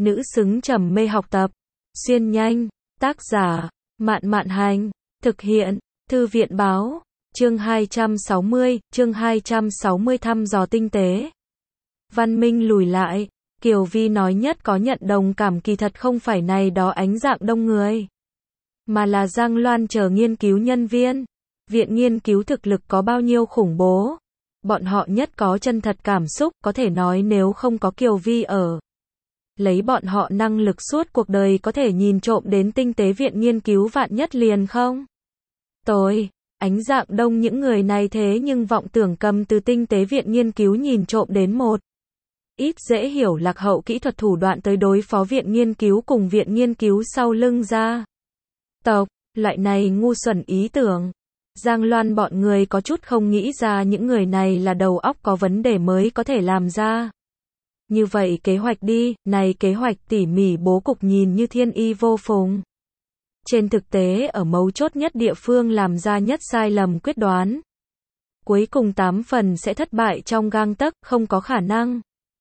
nữ xứng trầm mê học tập. Xuyên nhanh, tác giả, Mạn Mạn Hành, thực hiện, Thư viện Báo, chương 260 thăm dò tinh tế. Văn Minh lùi lại, Kiều Vi nói nhất có nhận đồng cảm kỳ thật không phải này đó ánh dạng đông người, mà là Giang Loan chờ nghiên cứu nhân viên. Viện nghiên cứu thực lực có bao nhiêu khủng bố. Bọn họ nhất có chân thật cảm xúc, có thể nói nếu không có Kiều Vi ở. Lấy bọn họ năng lực suốt cuộc đời có thể nhìn trộm đến tinh tế viện nghiên cứu vạn nhất liền không? Tôi, ánh dạng đông những người này thế nhưng vọng tưởng cầm từ tinh tế viện nghiên cứu nhìn trộm đến một ít dễ hiểu lạc hậu kỹ thuật thủ đoạn tới đối phó viện nghiên cứu cùng viện nghiên cứu sau lưng ra. Loại này ngu xuẩn ý tưởng. Giang Loan bọn người có chút không nghĩ ra những người này là đầu óc có vấn đề mới có thể làm ra. Như vậy kế hoạch đi, này kế hoạch tỉ mỉ bố cục nhìn như thiên y vô phùng. Trên thực tế ở mấu chốt nhất địa phương làm ra nhất sai lầm quyết đoán. Cuối cùng 8 phần sẽ thất bại trong gang tấc, không có khả năng.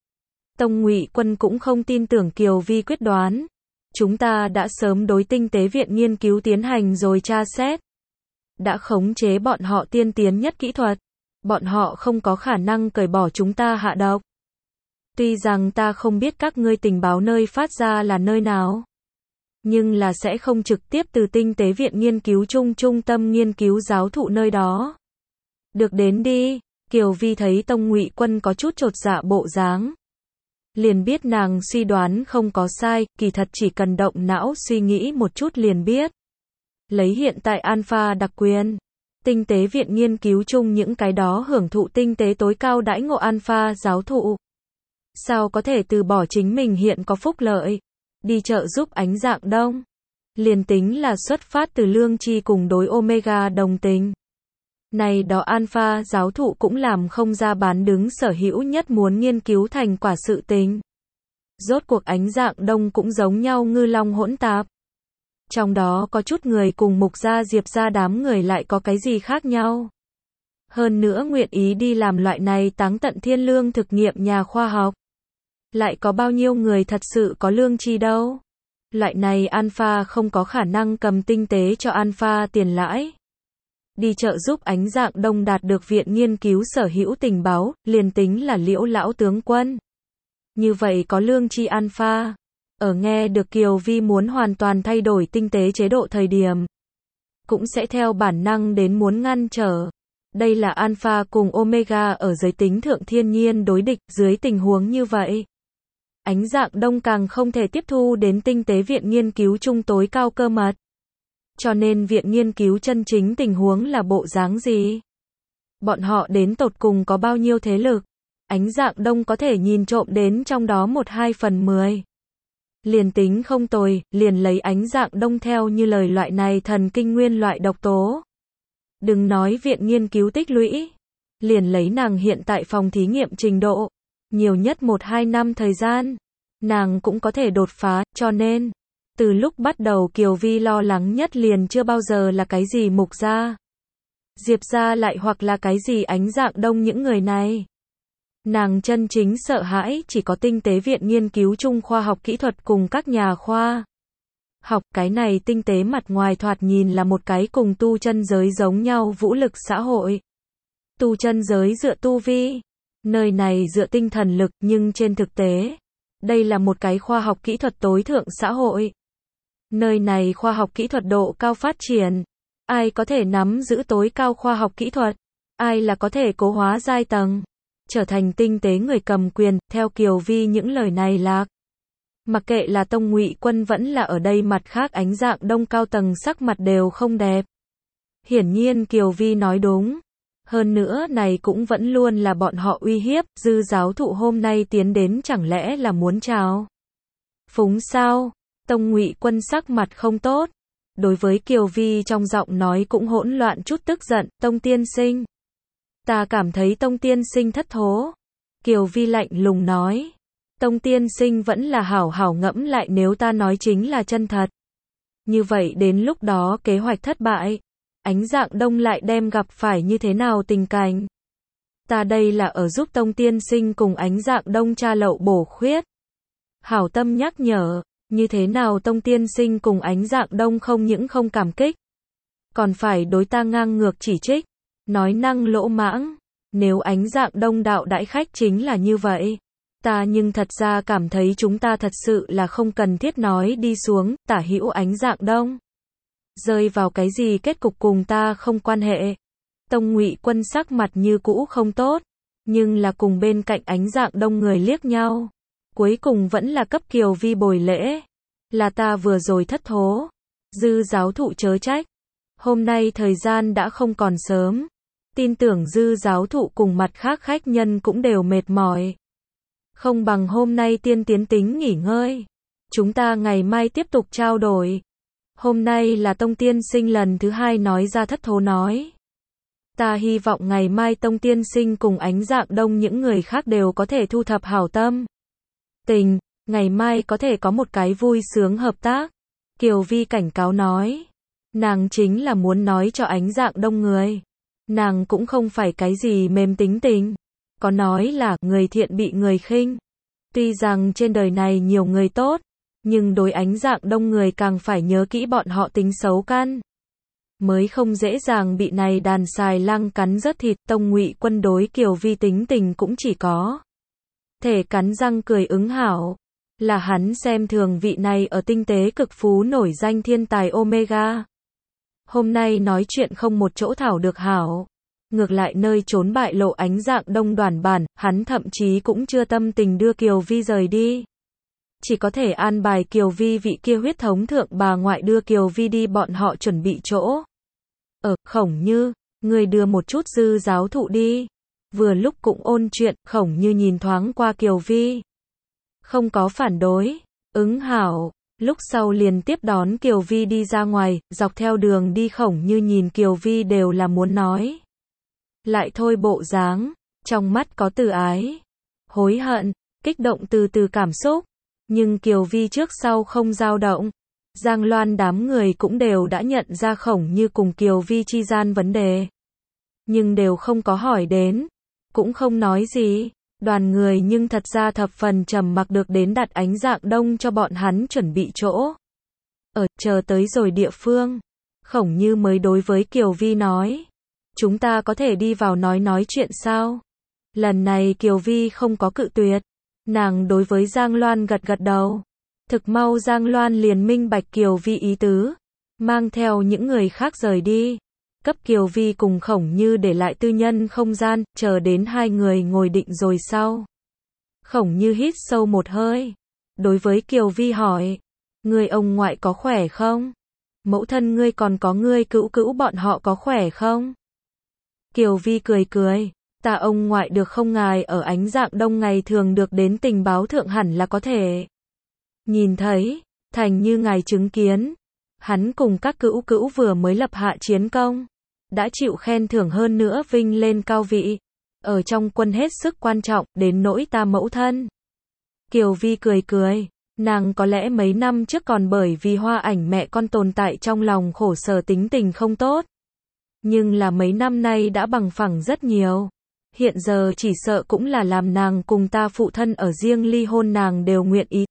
Tông Ngụy Quân cũng không tin tưởng Kiều Vi quyết đoán. Chúng ta đã sớm đối tinh tế viện nghiên cứu tiến hành rồi tra xét. Đã khống chế bọn họ tiên tiến nhất kỹ thuật. Bọn họ không có khả năng cởi bỏ chúng ta hạ độc. Tuy rằng ta không biết các ngươi tình báo nơi phát ra là nơi nào, nhưng là sẽ không trực tiếp từ tinh tế viện nghiên cứu trung tâm nghiên cứu giáo thụ nơi đó. Được đến đi, Kiều Vi thấy Tông Ngụy Quân có chút chột dạ bộ dáng. Liền biết nàng suy đoán không có sai, kỳ thật chỉ cần động não suy nghĩ một chút liền biết. Lấy hiện tại Alpha đặc quyền, tinh tế viện nghiên cứu chung những cái đó hưởng thụ tinh tế tối cao đãi ngộ Alpha giáo thụ. Sao có thể từ bỏ chính mình hiện có phúc lợi, đi trợ giúp ánh dạng đông. Liền tính là xuất phát từ lương tri cùng đối Omega đồng tình. Này đó Alpha giáo thụ cũng làm không ra bán đứng sở hữu nhất muốn nghiên cứu thành quả sự tình. Rốt cuộc ánh dạng đông cũng giống nhau ngư long hỗn tạp. Trong đó có chút người cùng Mục gia Diệp gia đám người lại có cái gì khác nhau. Hơn nữa nguyện ý đi làm loại này táng tận thiên lương thực nghiệm nhà khoa học. Lại có bao nhiêu người thật sự có lương tri đâu. Loại này Alpha không có khả năng cầm tinh tế cho Alpha tiền lãi. Đi trợ giúp ánh dạng đông đạt được viện nghiên cứu sở hữu tình báo, liền tính là Liễu lão tướng quân. Như vậy có lương tri Alpha. Ở nghe được Kiều Vi muốn hoàn toàn thay đổi tinh tế chế độ thời điểm, cũng sẽ theo bản năng đến muốn ngăn trở. Đây là Alpha cùng Omega ở giới tính thượng thiên nhiên đối địch, dưới tình huống như vậy. Ánh dạng đông càng không thể tiếp thu đến tinh tế viện nghiên cứu trung tối cao cơ mật. Cho nên viện nghiên cứu chân chính tình huống là bộ dáng gì? Bọn họ đến tột cùng có bao nhiêu thế lực? Ánh dạng đông có thể nhìn trộm đến trong đó 1/2/10. Liền tính không tồi, liền lấy ánh dạng đông theo như lời loại này thần kinh nguyên loại độc tố. Đừng nói viện nghiên cứu tích lũy. Liền lấy nàng hiện tại phòng thí nghiệm trình độ. Nhiều nhất 1-2 năm thời gian. Nàng cũng có thể đột phá, cho nên. Từ lúc bắt đầu Kiều Vi lo lắng nhất liền chưa bao giờ là cái gì Mục gia, Diệp gia lại hoặc là cái gì ánh dạng đông những người này. Nàng chân chính sợ hãi chỉ có tinh tế viện nghiên cứu chung khoa học kỹ thuật cùng các nhà khoa học. Cái này tinh tế mặt ngoài thoạt nhìn là một cái cùng tu chân giới giống nhau vũ lực xã hội. Tu chân giới dựa tu vi, nơi này dựa tinh thần lực, nhưng trên thực tế, đây là một cái khoa học kỹ thuật tối thượng xã hội. Nơi này khoa học kỹ thuật độ cao phát triển. Ai có thể nắm giữ tối cao khoa học kỹ thuật? Ai là có thể cố hóa giai tầng? Trở thành tinh tế người cầm quyền, theo Kiều Vi những lời này lạc. Mặc kệ là Tông Ngụy Quân vẫn là ở đây mặt khác ánh dạng đông cao tầng sắc mặt đều không đẹp. Hiển nhiên Kiều Vi nói đúng. Hơn nữa này cũng vẫn luôn là bọn họ uy hiếp, Dư giáo thụ hôm nay tiến đến chẳng lẽ là muốn chào phúng sao? Tông Ngụy Quân sắc mặt không tốt. Đối với Kiều Vi trong giọng nói cũng hỗn loạn chút tức giận, Tông tiên sinh. Ta cảm thấy Tông tiên sinh thất thố. Kiều Vi lạnh lùng nói. Tông tiên sinh vẫn là hảo hảo ngẫm lại nếu ta nói chính là chân thật. Như vậy đến lúc đó kế hoạch thất bại. Ánh dạng đông lại đem gặp phải như thế nào tình cảnh. Ta đây là ở giúp Tông tiên sinh cùng ánh dạng đông tra lậu bổ khuyết. hảo tâm nhắc nhở, như thế nào Tông tiên sinh cùng Ánh Dạng Đông không những không cảm kích, còn phải đối ta ngang ngược chỉ trích, nói năng lỗ mãng. Nếu Ánh Dạng Đông đạo đãi khách chính là như vậy, ta nhưng thật ra cảm thấy chúng ta thật sự là không cần thiết nói đi xuống, tả hữu Ánh Dạng Đông rơi vào cái gì kết cục cùng ta không quan hệ. Tông Ngụy Quân sắc mặt như cũ không tốt, nhưng là cùng bên cạnh Ánh Dạng Đông người liếc nhau. Cuối cùng vẫn là cấp Kiều Vi bồi lễ. Là ta vừa rồi thất thố. Dư giáo thụ chớ trách. Hôm nay thời gian đã không còn sớm. Tin tưởng dư giáo thụ cùng mặt khác khách nhân cũng đều mệt mỏi. Không bằng hôm nay tiên tiến tính nghỉ ngơi. Chúng ta ngày mai tiếp tục trao đổi. Hôm nay là Tông tiên sinh lần thứ 2 nói ra thất thố nói. Ta hy vọng ngày mai Tông tiên sinh cùng Ánh Dạng Đông những người khác đều có thể thu thập hảo tâm tình, ngày mai có thể có một cái vui sướng hợp tác. Kiều Vi cảnh cáo nói. Nàng chính là muốn nói cho Ánh Dạng Đông người. Nàng cũng không phải cái gì mềm tính tình. Có nói là người thiện bị người khinh. Tuy rằng trên đời này nhiều người tốt, nhưng đối Ánh Dạng Đông người càng phải nhớ kỹ bọn họ tính xấu căn. Mới không dễ dàng bị này đàn xài lang cắn rớt thịt. Tông Ngụy Quân đối Kiều Vi tính tình cũng chỉ có thể cắn răng cười ứng hảo. Là hắn xem thường vị này ở tinh tế cực phú nổi danh thiên tài Omega. Hôm nay nói chuyện không một chỗ thảo được hảo. Ngược lại nơi trốn bại lộ Ánh Dạng Đông đoàn bản, hắn thậm chí cũng chưa tâm tình đưa Kiều Vi rời đi. Chỉ có thể an bài Kiều Vi vị kia huyết thống thượng bà ngoại đưa Kiều Vi đi bọn họ chuẩn bị chỗ. Khổng Như, người đưa một chút dư giáo thụ đi. Vừa lúc cũng ôn chuyện, Khổng Như nhìn thoáng qua Kiều Vi. Không có phản đối, ứng hảo, lúc sau liền tiếp đón Kiều Vi đi ra ngoài, dọc theo đường đi Khổng Như nhìn Kiều Vi đều là muốn nói. Lại thôi bộ dáng, trong mắt có từ ái, hối hận, kích động từ từ cảm xúc, nhưng Kiều Vi trước sau không dao động. Giang Loan đám người cũng đều đã nhận ra Khổng Như cùng Kiều Vi chi gian vấn đề. Nhưng đều không có hỏi đến, cũng không nói gì. Đoàn người nhưng thật ra thập phần trầm mặc được đến đặt Ánh Dạng Đông cho bọn hắn chuẩn bị chỗ. Chờ tới rồi địa phương, Khổng Như mới đối với Kiều Vi nói. Chúng ta có thể đi vào nói chuyện sao? Lần này Kiều Vi không có cự tuyệt. Nàng đối với Giang Loan gật gật đầu. Thực mau Giang Loan liền minh bạch Kiều Vi ý tứ. Mang theo những người khác rời đi. Cấp Kiều Vi cùng Khổng Như để lại tư nhân không gian, chờ đến hai người ngồi định rồi sau. Khổng Như hít sâu một hơi. Đối với Kiều Vi hỏi. Người ông ngoại có khỏe không? Mẫu thân ngươi còn có ngươi cữu cữu bọn họ có khỏe không? Kiều Vi cười cười. Ta ông ngoại được không ngài ở Ánh Dạng Đông ngày thường được đến tình báo thượng hẳn là có thể nhìn thấy, thành như ngài chứng kiến. Hắn cùng các cữu cữu vừa mới lập hạ chiến công, đã chịu khen thưởng hơn nữa vinh lên cao vị. Ở trong quân hết sức quan trọng, đến nỗi ta mẫu thân. Kiều Vi cười cười, nàng có lẽ mấy năm trước còn bởi vì Hoa Ảnh mẹ con tồn tại trong lòng khổ sở tính tình không tốt. Nhưng là mấy năm nay đã bằng phẳng rất nhiều. Hiện giờ chỉ sợ cũng là làm nàng cùng ta phụ thân ở riêng ly hôn nàng đều nguyện ý.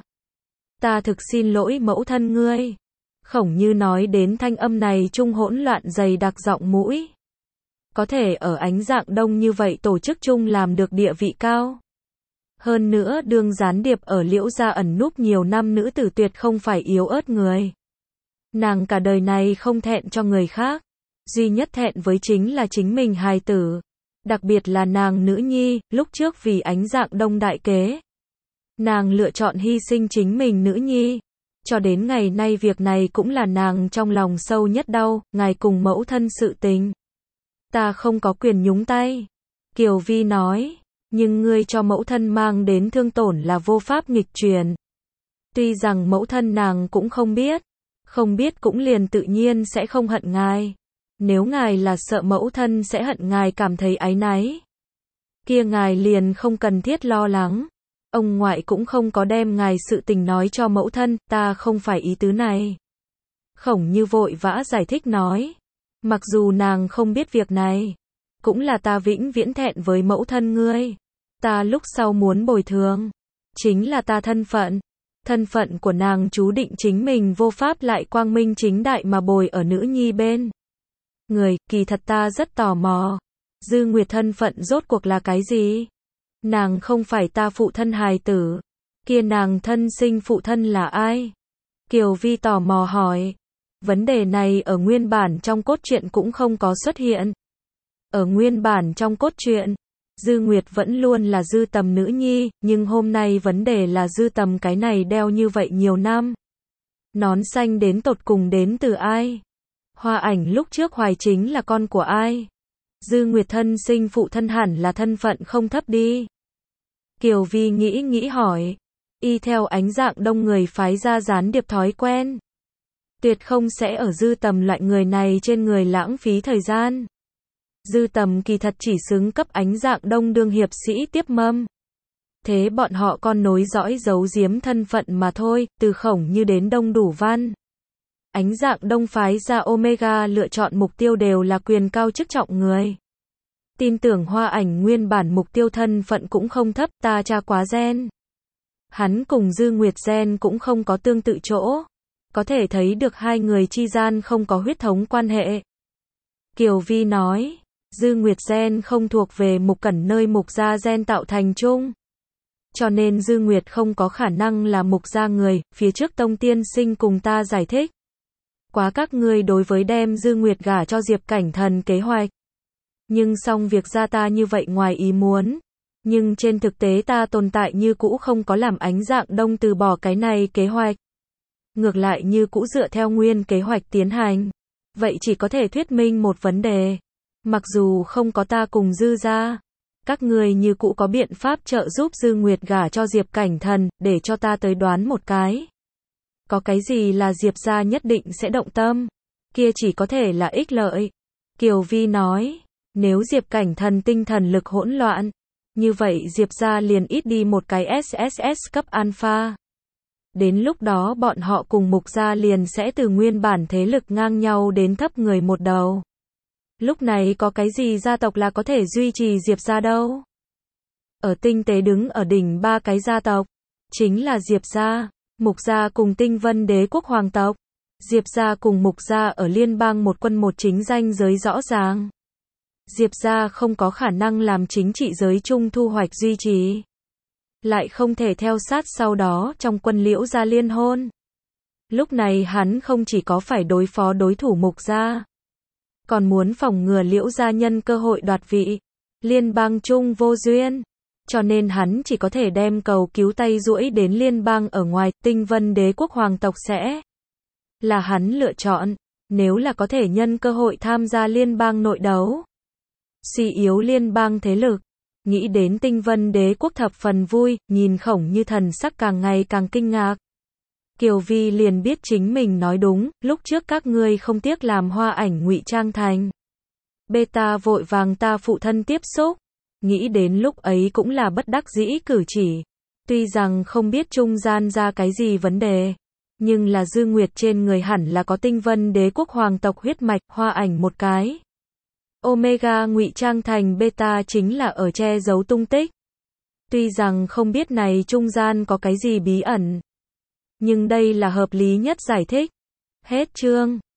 Ta thực xin lỗi mẫu thân ngươi. Khổng Như nói đến thanh âm này trung hỗn loạn dày đặc giọng mũi. Có thể ở Ánh Dạng Đông như vậy tổ chức chung làm được địa vị cao. Hơn nữa đương gián điệp ở Liễu gia ẩn núp nhiều năm nữ tử tuyệt không phải yếu ớt người. Nàng cả đời này không thẹn cho người khác. Duy nhất thẹn với chính là chính mình hài tử. Đặc biệt là nàng nữ nhi, lúc trước vì Ánh Dạng Đông đại kế. Nàng lựa chọn hy sinh chính mình nữ nhi. Cho đến ngày nay việc này cũng là nàng trong lòng sâu nhất đau, ngài cùng mẫu thân sự tình. Ta không có quyền nhúng tay. Kiều Vi nói, nhưng ngươi cho mẫu thân mang đến thương tổn là vô pháp nghịch truyền. Tuy rằng mẫu thân nàng cũng không biết cũng liền tự nhiên sẽ không hận ngài. Nếu ngài là sợ mẫu thân sẽ hận ngài cảm thấy áy náy, kia ngài liền không cần thiết lo lắng. Ông ngoại cũng không có đem ngài sự tình nói cho mẫu thân, ta không phải ý tứ này. Khổng Như vội vã giải thích nói. Mặc dù nàng không biết việc này, cũng là ta vĩnh viễn thẹn với mẫu thân ngươi. Ta lúc sau muốn bồi thường. chính là ta thân phận. Thân phận của nàng chú định chính mình vô pháp lại quang minh chính đại mà bồi ở nữ nhi bên người, kỳ thật ta rất tò mò. Dư Nguyệt thân phận rốt cuộc là cái gì? Nàng không phải ta phụ thân hài tử. Kia nàng thân sinh phụ thân là ai? Kiều Vi tò mò hỏi. Vấn đề này ở nguyên bản trong cốt truyện cũng không có xuất hiện. Ở nguyên bản trong cốt truyện, Dư Nguyệt vẫn luôn là Dư Tầm nữ nhi, nhưng hôm nay vấn đề là Dư Tầm cái này đeo như vậy nhiều năm. Nón xanh đến tột cùng đến từ ai? Hoa Ảnh lúc trước hoài chính là con của ai? Dư Nguyệt thân sinh phụ thân hẳn là thân phận không thấp đi. Kiều Vi nghĩ hỏi. Y theo Ánh Dạng Đông người phái ra gián điệp thói quen, tuyệt không sẽ ở Dư Tầm loại người này trên người lãng phí thời gian. Dư Tầm kỳ thật chỉ xứng cấp Ánh Dạng Đông đương hiệp sĩ tiếp mâm. Thế bọn họ con nối dõi giấu giếm thân phận mà thôi, từ Khổng Như đến Đông Đủ Văn. Ánh Dạng Đông phái ra Omega lựa chọn mục tiêu đều là quyền cao chức trọng người. Tin tưởng Hoa Ảnh nguyên bản mục tiêu thân phận cũng không thấp, ta tra quá gen. Hắn cùng Dư Nguyệt gen cũng không có tương tự chỗ. Có thể thấy được hai người chi gian không có huyết thống quan hệ. Kiều Vi nói, Dư Nguyệt gen không thuộc về Mục Cẩn nơi Mục gia gen tạo thành chung. Cho nên Dư Nguyệt không có khả năng là Mục gia người, phía trước Tông tiên sinh cùng ta giải thích. Quá các ngươi đối với đem Dư Nguyệt gả cho Diệp Cảnh Thần kế hoạch. Nhưng xong việc ra ta như vậy ngoài ý muốn. Nhưng trên thực tế ta tồn tại như cũ không có làm Ánh Dạng Đông từ bỏ cái này kế hoạch. Ngược lại như cũ dựa theo nguyên kế hoạch tiến hành. Vậy chỉ có thể thuyết minh một vấn đề. Mặc dù không có ta cùng Dư gia, các người như cũ có biện pháp trợ giúp Dư Nguyệt gả cho Diệp Cảnh Thần, để cho ta tới đoán một cái. Có cái gì là Diệp gia nhất định sẽ động tâm? Kia chỉ có thể là ích lợi. Kiều Vi nói, nếu Diệp Cảnh Thần tinh thần lực hỗn loạn, như vậy Diệp gia liền ít đi một cái SSS cấp alpha. Đến lúc đó bọn họ cùng Mục gia liền sẽ từ nguyên bản thế lực ngang nhau đến thấp người một đầu. Lúc này có cái gì gia tộc là có thể duy trì Diệp gia đâu? Ở tinh tế đứng ở đỉnh ba cái gia tộc, chính là Diệp gia, Mục gia cùng Tinh Vân Đế quốc hoàng tộc. Diệp gia cùng Mục gia ở liên bang một quân một chính ranh giới rõ ràng. Diệp gia không có khả năng làm chính trị giới chung thu hoạch duy trì. Lại không thể theo sát sau đó trong quân Liễu gia liên hôn. Lúc này hắn không chỉ có phải đối phó đối thủ Mục gia, còn muốn phòng ngừa Liễu gia nhân cơ hội đoạt vị. Liên bang chung vô duyên. Cho nên hắn chỉ có thể đem cầu cứu tay duỗi đến liên bang ở ngoài. Tinh Vân Đế quốc hoàng tộc sẽ là hắn lựa chọn. Nếu là có thể nhân cơ hội tham gia liên bang nội đấu, suy yếu liên bang thế lực. Nghĩ đến Tinh Vân Đế quốc thập phần vui, nhìn Khổng Như thần sắc càng ngày càng kinh ngạc. Kiều Vi liền biết chính mình nói đúng, lúc trước các ngươi không tiếc làm Hoa Ảnh ngụy trang thành beta vội vàng ta phụ thân tiếp xúc. Nghĩ đến lúc ấy cũng là bất đắc dĩ cử chỉ. Tuy rằng không biết trung gian ra cái gì vấn đề, nhưng là Dư Nguyệt trên người hẳn là có Tinh Vân Đế quốc hoàng tộc huyết mạch. Hoa Ảnh một cái Omega ngụy trang thành beta chính là ở che giấu tung tích. Tuy rằng không biết này trung gian có cái gì bí ẩn, nhưng đây là hợp lý nhất giải thích. Hết chương.